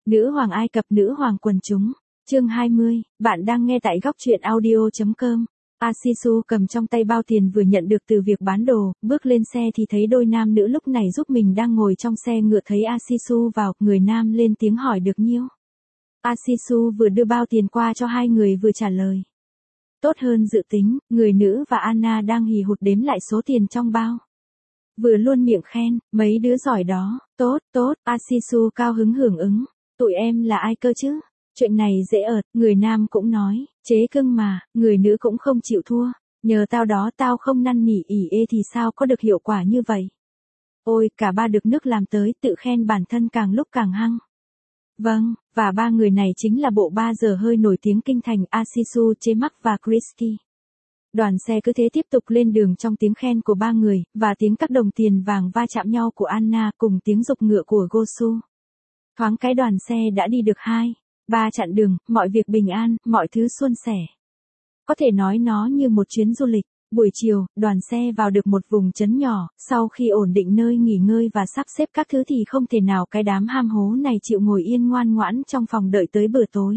Nữ hoàng Ai Cập, nữ hoàng quần chúng. Chương 20, bạn đang nghe tại góc truyện audio.com. Asisu cầm trong tay bao tiền vừa nhận được từ việc bán đồ, bước lên xe thì thấy đôi nam nữ lúc này giúp mình đang ngồi trong xe ngựa, thấy Asisu vào, người nam lên tiếng hỏi được nhiêu. Asisu vừa đưa bao tiền qua cho hai người vừa trả lời. Tốt hơn dự tính, người nữ và Anna đang hì hục đếm lại số tiền trong bao. Vừa luôn miệng khen, mấy đứa giỏi đó, tốt, Asisu cao hứng hưởng ứng. Tụi em là ai cơ chứ? Chuyện này dễ ợt, người nam cũng nói, chế cưng mà, người nữ cũng không chịu thua. Nhờ tao đó tao không năn nỉ ỉ ê thì sao có được hiệu quả như vậy. Ôi, cả ba được nước làm tới, tự khen bản thân càng lúc càng hăng. Vâng, và ba người này chính là bộ 3 giờ hơi nổi tiếng kinh thành, Asisu, Chế Mắc và Chrisky. Đoàn xe cứ thế tiếp tục lên đường trong tiếng khen của ba người, và tiếng các đồng tiền vàng va chạm nhau của Anna cùng tiếng giục ngựa của Gosu. Thoáng cái đoàn xe đã đi được 2-3 chặng đường, mọi việc bình an, mọi thứ suôn sẻ. Có thể nói nó như một chuyến du lịch. Buổi chiều, đoàn xe vào được một vùng trấn nhỏ, sau khi ổn định nơi nghỉ ngơi và sắp xếp các thứ thì không thể nào cái đám ham hố này chịu ngồi yên ngoan ngoãn trong phòng đợi tới bữa tối.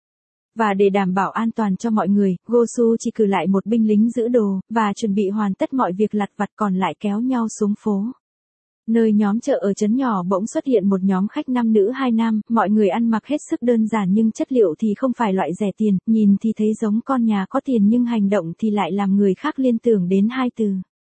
Và để đảm bảo an toàn cho mọi người, Gosu chỉ cử lại một binh lính giữ đồ, và chuẩn bị hoàn tất mọi việc lặt vặt còn lại kéo nhau xuống phố. Nơi nhóm chợ ở trấn nhỏ bỗng xuất hiện một nhóm khách 5 nữ 2 nam, mọi người ăn mặc hết sức đơn giản nhưng chất liệu thì không phải loại rẻ tiền, nhìn thì thấy giống con nhà có tiền nhưng hành động thì lại làm người khác liên tưởng đến hai từ.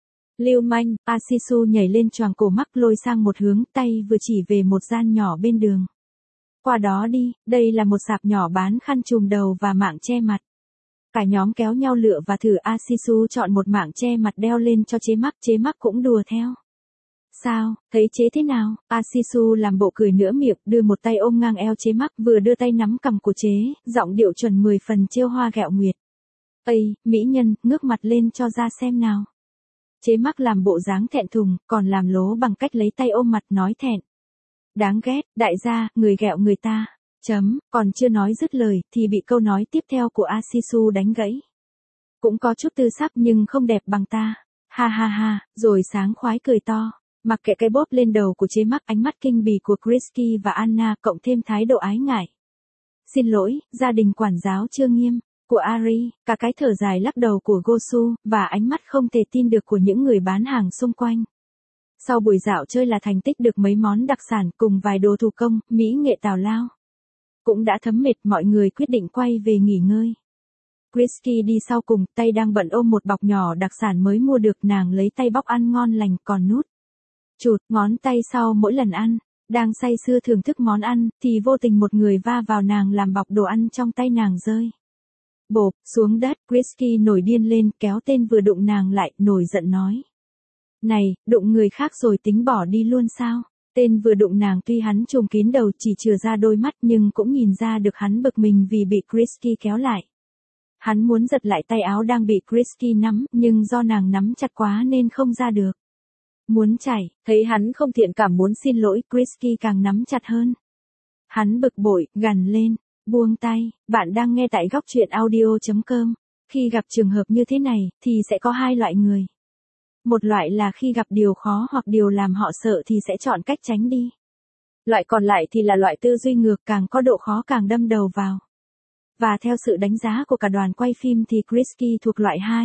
Lưu manh. Asisu nhảy lên choàng cổ mắc lôi sang một hướng, tay vừa chỉ về một gian nhỏ bên đường. Qua đó đi, đây là một sạp nhỏ bán khăn trùm đầu và mạng che mặt. Cả nhóm kéo nhau lựa và thử, Asisu chọn một mạng che mặt đeo lên cho Chế Mắc cũng đùa theo. Sao, thấy chế thế nào? Asisu làm bộ cười nửa miệng, đưa một tay ôm ngang eo Chế Mắc, vừa đưa tay nắm cằm của chế, giọng điệu chuẩn 10 phần trêu hoa ghẹo nguyệt. Ây, mỹ nhân, ngước mặt lên cho ra xem nào. Chế Mắc làm bộ dáng thẹn thùng, còn làm lố bằng cách lấy tay ôm mặt nói thẹn. Đáng ghét, đại gia, người ghẹo người ta. Còn chưa nói dứt lời, thì bị câu nói tiếp theo của Asisu đánh gãy. Cũng có chút tư sắc nhưng không đẹp bằng ta. Ha ha ha, rồi sáng khoái cười to. Mặc kệ cái bóp lên đầu của Chế Mắc, ánh mắt kinh bỉ của Chrisky và Anna, cộng thêm thái độ ái ngại. Xin lỗi, gia đình quản giáo chưa nghiêm, của Ari, cả cái thở dài lắc đầu của Gosu, và ánh mắt không thể tin được của những người bán hàng xung quanh. Sau buổi dạo chơi là thành tích được mấy món đặc sản cùng vài đồ thủ công, mỹ nghệ tào lao. Cũng đã thấm mệt, mọi người quyết định quay về nghỉ ngơi. Chrisky đi sau cùng, tay đang bận ôm một bọc nhỏ đặc sản mới mua được, nàng lấy tay bóc ăn ngon lành, còn nút chụt ngón tay sau mỗi lần ăn. Đang say sưa thưởng thức món ăn, thì vô tình một người va vào nàng làm bọc đồ ăn trong tay nàng rơi. Bộp, xuống đất, Chrisky nổi điên lên, kéo tên vừa đụng nàng lại, nổi giận nói. Này, đụng người khác rồi tính bỏ đi luôn sao? Tên vừa đụng nàng tuy hắn trùm kín đầu chỉ chừa ra đôi mắt nhưng cũng nhìn ra được hắn bực mình vì bị Chrisky kéo lại. Hắn muốn giật lại tay áo đang bị Chrisky nắm, nhưng do nàng nắm chặt quá nên không ra được. Muốn chảy, thấy hắn không thiện cảm muốn xin lỗi, Chrisky càng nắm chặt hơn. Hắn bực bội, gằn lên, buông tay, bạn đang nghe tại góc truyện audio.com. Khi gặp trường hợp như thế này, thì sẽ có hai loại người. Một loại là khi gặp điều khó hoặc điều làm họ sợ thì sẽ chọn cách tránh đi. Loại còn lại thì là loại tư duy ngược, càng có độ khó càng đâm đầu vào. Và theo sự đánh giá của cả đoàn quay phim thì Chrisky thuộc loại 2.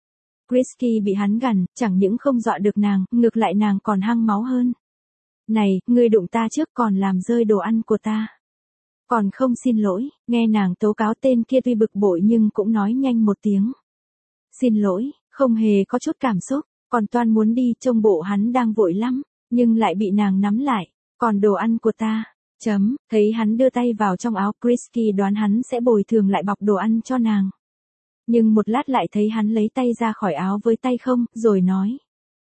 Chrisky bị hắn gằn, chẳng những không dọa được nàng, ngược lại nàng còn hăng máu hơn. Này, ngươi đụng ta trước còn làm rơi đồ ăn của ta. Còn không xin lỗi, nghe nàng tố cáo, tên kia tuy bực bội nhưng cũng nói nhanh một tiếng. Xin lỗi, không hề có chút cảm xúc, còn toan muốn đi, trông bộ hắn đang vội lắm, nhưng lại bị nàng nắm lại. Còn đồ ăn của ta. Thấy hắn đưa tay vào trong áo, Chrisky đoán hắn sẽ bồi thường lại bọc đồ ăn cho nàng. Nhưng một lát lại thấy hắn lấy tay ra khỏi áo với tay không, rồi nói.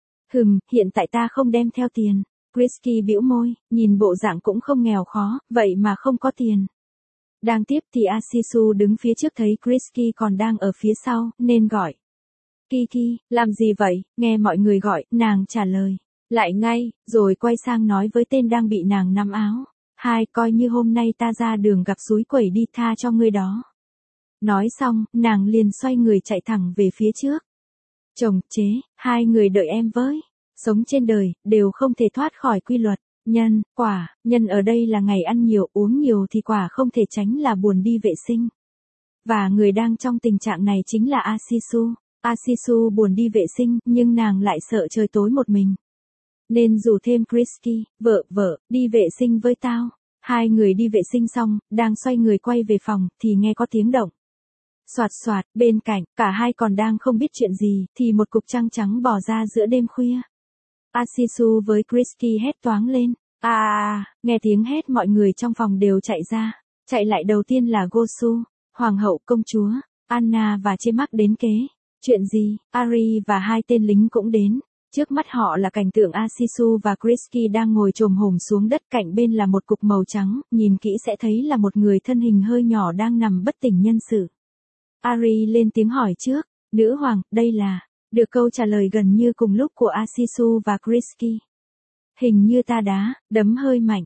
Hiện tại ta không đem theo tiền. Chrisky bĩu môi, nhìn bộ dạng cũng không nghèo khó, vậy mà không có tiền. Đang tiếp thì Asisu đứng phía trước thấy Chrisky còn đang ở phía sau, nên gọi. Kiki, làm gì vậy? Nghe mọi người gọi, nàng trả lời. Lại ngay, rồi quay sang nói với tên đang bị nàng nắm áo. Coi như hôm nay ta ra đường gặp xúi quẩy đi, tha cho ngươi đó. Nói xong, nàng liền xoay người chạy thẳng về phía trước. Chồng, Chế, hai người đợi em với. Sống trên đời, đều không thể thoát khỏi quy luật. Nhân, quả, nhân ở đây là ngày ăn nhiều uống nhiều thì quả không thể tránh là buồn đi vệ sinh. Và người đang trong tình trạng này chính là Asisu. Asisu buồn đi vệ sinh nhưng nàng lại sợ trời tối một mình. Nên rủ thêm Chrisky, vợ, đi vệ sinh với tao. Hai người đi vệ sinh xong, đang xoay người quay về phòng thì nghe có tiếng động. Soạt soạt, bên cạnh, cả hai còn đang không biết chuyện gì thì một cục trăng trắng bò ra giữa đêm khuya. Asisu với Chrisky hét toáng lên. Nghe tiếng hét mọi người trong phòng đều chạy ra. Chạy lại đầu tiên là Gosu, hoàng hậu, công chúa, Anna và Chemak đến kế. Chuyện gì? Ari và hai tên lính cũng đến. Trước mắt họ là cảnh tượng Asisu và Chrisky đang ngồi chồm hổm xuống đất, cạnh bên là một cục màu trắng, nhìn kỹ sẽ thấy là một người thân hình hơi nhỏ đang nằm bất tỉnh nhân sự. Ari lên tiếng hỏi trước, nữ hoàng, đây là... Được câu trả lời gần như cùng lúc của Asisu và Chrisky. Hình như ta đá, đấm hơi mạnh,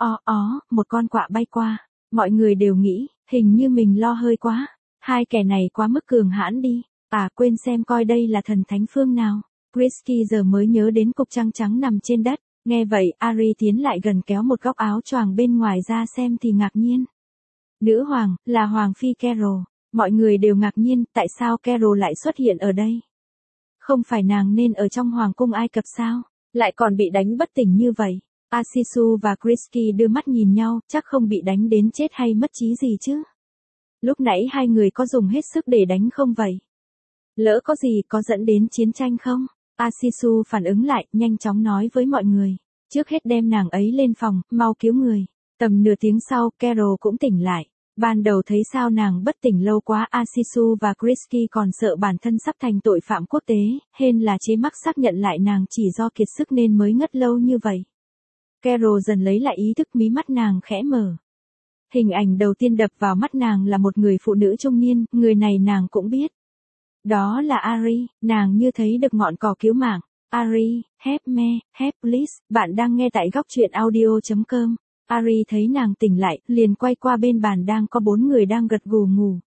một con quạ bay qua. Mọi người đều nghĩ, hình như mình lo hơi quá. Hai kẻ này quá mức cường hãn đi. Quên xem coi đây là thần thánh phương nào. Chrisky giờ mới nhớ đến cục trăng trắng nằm trên đất. Nghe vậy, Ari tiến lại gần kéo một góc áo choàng bên ngoài ra xem thì ngạc nhiên. Nữ hoàng, là Hoàng phi Carol. Mọi người đều ngạc nhiên, tại sao Carol lại xuất hiện ở đây? Không phải nàng nên ở trong Hoàng cung Ai Cập sao? Lại còn bị đánh bất tỉnh như vậy. Asisu và Chrisky đưa mắt nhìn nhau, chắc không bị đánh đến chết hay mất trí gì chứ? Lúc nãy hai người có dùng hết sức để đánh không vậy? Lỡ có gì có dẫn đến chiến tranh không? Asisu phản ứng lại, nhanh chóng nói với mọi người. Trước hết đem nàng ấy lên phòng, mau cứu người. Tầm nửa tiếng sau, Carol cũng tỉnh lại. Ban đầu thấy sao nàng bất tỉnh lâu quá, Asisu và Chrisky còn sợ bản thân sắp thành tội phạm quốc tế, hên là Chemak xác nhận lại nàng chỉ do kiệt sức nên mới ngất lâu như vậy. Carol dần lấy lại ý thức, mí mắt nàng khẽ mở. Hình ảnh đầu tiên đập vào mắt nàng là một người phụ nữ trung niên, người này nàng cũng biết. Đó là Ari, nàng như thấy được ngọn cỏ cứu mạng. Ari, help me, help please, bạn đang nghe tại góc truyện audio.com. Ari thấy nàng tỉnh lại, liền quay qua bên bàn đang có 4 người đang gật gù ngủ.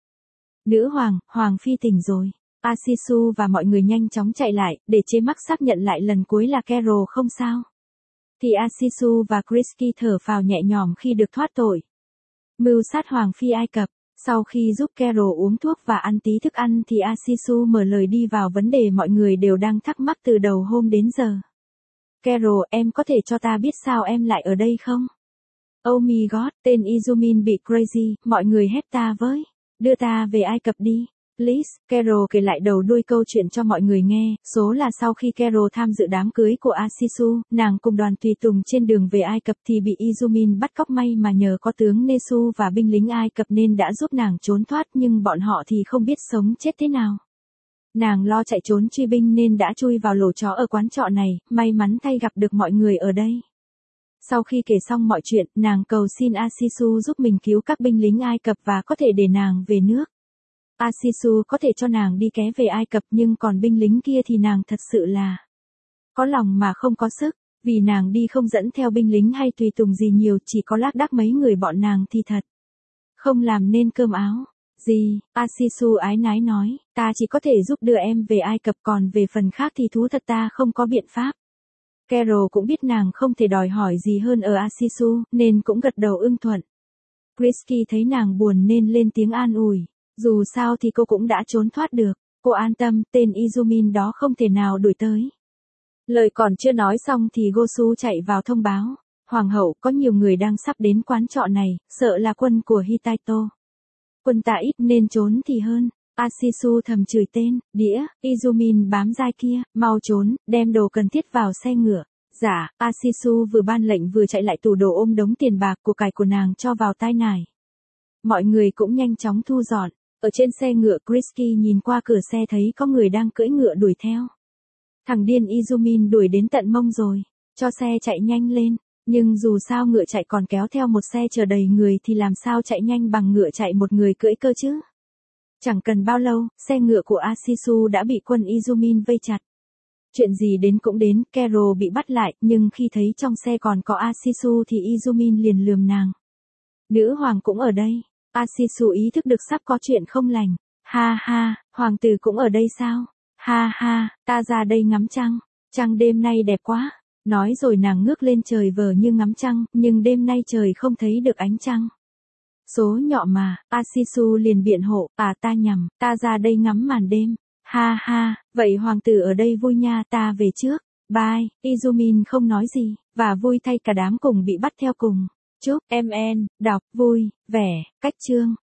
Nữ hoàng, Hoàng phi tỉnh rồi. Asisu và mọi người nhanh chóng chạy lại, để Chemak xác nhận lại lần cuối là Carol không sao. Thì Asisu và Chrisky thở phào nhẹ nhõm khi được thoát tội. Mưu sát Hoàng phi Ai Cập. Sau khi giúp Carol uống thuốc và ăn tí thức ăn thì Asisu mở lời đi vào vấn đề mọi người đều đang thắc mắc từ đầu hôm đến giờ. Carol, em có thể cho ta biết sao em lại ở đây không? Oh my god, tên Izumin bị crazy, mọi người hét ta với. Đưa ta về Ai Cập đi. Please, Carol kể lại đầu đuôi câu chuyện cho mọi người nghe, số là sau khi Carol tham dự đám cưới của Asisu, nàng cùng đoàn tùy tùng trên đường về Ai Cập thì bị Izumin bắt cóc, may mà nhờ có tướng Nesu và binh lính Ai Cập nên đã giúp nàng trốn thoát, nhưng bọn họ thì không biết sống chết thế nào. Nàng lo chạy trốn truy binh nên đã chui vào lỗ chó ở quán trọ này, may mắn thay gặp được mọi người ở đây. Sau khi kể xong mọi chuyện, nàng cầu xin Asisu giúp mình cứu các binh lính Ai Cập và có thể để nàng về nước. Asisu có thể cho nàng đi ké về Ai Cập, nhưng còn binh lính kia thì nàng thật sự là có lòng mà không có sức, vì nàng đi không dẫn theo binh lính hay tùy tùng gì nhiều, chỉ có lác đác mấy người bọn nàng thì thật không làm nên cơm áo. Gì? Asisu ái nái nói, ta chỉ có thể giúp đưa em về Ai Cập, còn về phần khác thì thú thật ta không có biện pháp. Carol cũng biết nàng không thể đòi hỏi gì hơn ở Asisu, nên cũng gật đầu ưng thuận. Chrisky thấy nàng buồn nên lên tiếng an ủi. Dù sao thì cô cũng đã trốn thoát được. Cô an tâm, tên Izumin đó không thể nào đuổi tới. Lời còn chưa nói xong thì Gosu chạy vào thông báo. Hoàng hậu, có nhiều người đang sắp đến quán trọ này, sợ là quân của Hittito. Quân ta ít nên trốn thì hơn. Asisu thầm chửi tên, đĩa, Izumin bám dai kia, mau trốn, đem đồ cần thiết vào xe ngựa. Dạ, Asisu vừa ban lệnh vừa chạy lại tủ đồ ôm đống tiền bạc của cải của nàng cho vào tai nải. Mọi người cũng nhanh chóng thu dọn. Ở trên xe ngựa, Chrisky nhìn qua cửa xe thấy có người đang cưỡi ngựa đuổi theo. Thằng điên Izumin đuổi đến tận mông rồi, cho xe chạy nhanh lên. Nhưng dù sao ngựa chạy còn kéo theo một xe chở đầy người thì làm sao chạy nhanh bằng ngựa chạy một người cưỡi cơ chứ. Chẳng cần bao lâu, xe ngựa của Asisu đã bị quân Izumin vây chặt. Chuyện gì đến cũng đến, Carol bị bắt lại, nhưng khi thấy trong xe còn có Asisu thì Izumin liền lườm nàng. Nữ hoàng cũng ở đây. Asisu ý thức được sắp có chuyện không lành. Ha ha, hoàng tử cũng ở đây sao? Ha ha, ta ra đây ngắm trăng. Trăng đêm nay đẹp quá. Nói rồi nàng ngước lên trời vờ như ngắm trăng, nhưng đêm nay trời không thấy được ánh trăng. Số nhọ mà, Asisu liền biện hộ, ta nhầm, ta ra đây ngắm màn đêm. Ha ha, vậy hoàng tử ở đây vui nha, ta về trước. Bye, Izumin không nói gì, và vui thay cả đám cùng bị bắt theo cùng. Chúc em đọc vui, vẻ, cách chương.